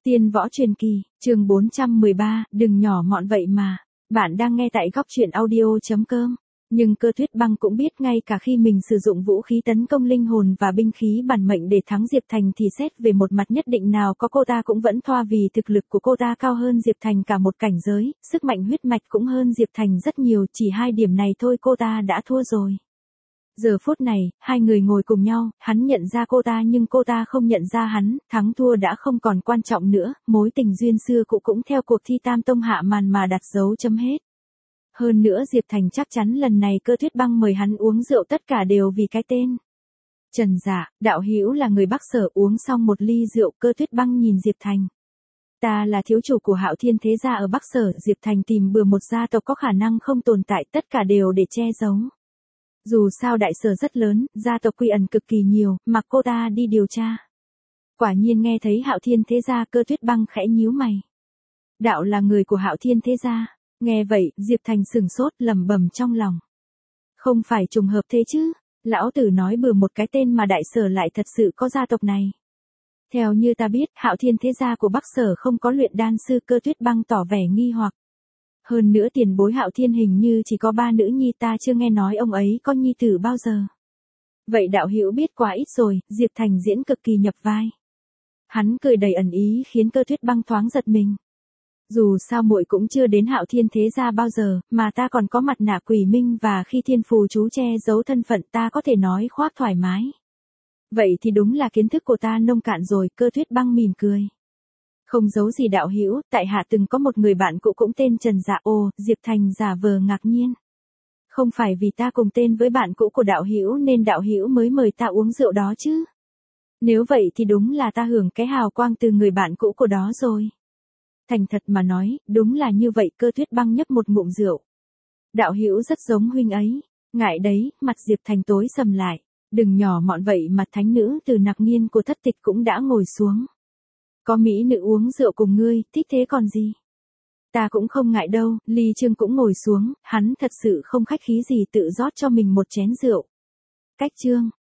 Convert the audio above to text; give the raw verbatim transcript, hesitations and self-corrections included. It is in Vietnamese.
Tiên võ truyền kỳ, chương bốn trăm mười ba, đừng nhỏ mọn vậy mà. Bạn đang nghe tại góc truyện audio.com. Nhưng Cơ Tuyết Băng cũng biết ngay cả khi mình sử dụng vũ khí tấn công linh hồn và binh khí bản mệnh để thắng Diệp Thành thì xét về một mặt nhất định nào có cô ta cũng vẫn thoa vì thực lực của cô ta cao hơn Diệp Thành cả một cảnh giới, sức mạnh huyết mạch cũng hơn Diệp Thành rất nhiều, chỉ hai điểm này thôi cô ta đã thua rồi. Giờ phút này, hai người ngồi cùng nhau, hắn nhận ra cô ta nhưng cô ta không nhận ra hắn, thắng thua đã không còn quan trọng nữa, mối tình duyên xưa cũ cũng theo cuộc thi Tam Tông hạ màn mà đặt dấu chấm hết. Hơn nữa Diệp Thành chắc chắn lần này Cơ Tuyết Băng mời hắn uống rượu tất cả đều vì cái tên. Trần Dạ, đạo hữu là người Bắc Sở, uống xong một ly rượu, Cơ Tuyết Băng nhìn Diệp Thành. Ta là thiếu chủ của Hạo Thiên thế gia ở Bắc Sở, Diệp Thành tìm bừa một gia tộc có khả năng không tồn tại, tất cả đều để che giấu. Dù sao đại sở rất lớn, gia tộc quy ẩn cực kỳ nhiều, mặc cô ta đi điều tra. Quả nhiên nghe thấy Hạo Thiên thế gia, Cơ Tuyết Băng khẽ nhíu mày. Đạo là người của Hạo Thiên thế gia. Nghe vậy, Diệp Thành sừng sốt, lẩm bẩm trong lòng. Không phải trùng hợp thế chứ, lão tử nói bừa một cái tên mà đại sở lại thật sự có gia tộc này. Theo như ta biết, Hạo Thiên thế gia của Bắc Sở không có luyện đan sư, Cơ Tuyết Băng tỏ vẻ nghi hoặc. Hơn nữa tiền bối Hạo Thiên hình như chỉ có ba nữ nhi, ta chưa nghe nói ông ấy có nhi tử bao giờ. Vậy đạo hữu biết quá ít rồi, Diệp Thành diễn cực kỳ nhập vai. Hắn cười đầy ẩn ý khiến Cơ Tuyết Băng thoáng giật mình. Dù sao muội cũng chưa đến Hạo Thiên thế gia bao giờ, mà ta còn có mặt nạ quỷ minh và khi thiên phù chú che giấu thân phận, ta có thể nói khoác thoải mái. Vậy thì đúng là kiến thức của ta nông cạn rồi, Cơ Tuyết Băng mỉm cười. Không giấu gì đạo hữu, tại hạ từng có một người bạn cũ cũng tên Trần Dạ. Ồ, Diệp Thành giả vờ ngạc nhiên. Không phải vì ta cùng tên với bạn cũ của đạo hữu nên đạo hữu mới mời ta uống rượu đó chứ? Nếu vậy thì đúng là ta hưởng cái hào quang từ người bạn cũ của đó rồi. Thành thật mà nói, đúng là như vậy, Cơ Tuyết Băng nhấp một ngụm rượu. Đạo hữu rất giống huynh ấy. Ngại đấy, mặt Diệp Thành tối sầm lại. Đừng nhỏ mọn vậy mà, thánh nữ từ Nặc Niên của Thất Tịch cũng đã ngồi xuống. Có mỹ nữ uống rượu cùng ngươi, thích thế còn gì? Ta cũng không ngại đâu, Ly Trương cũng ngồi xuống, hắn thật sự không khách khí gì tự rót cho mình một chén rượu. Cách Trương,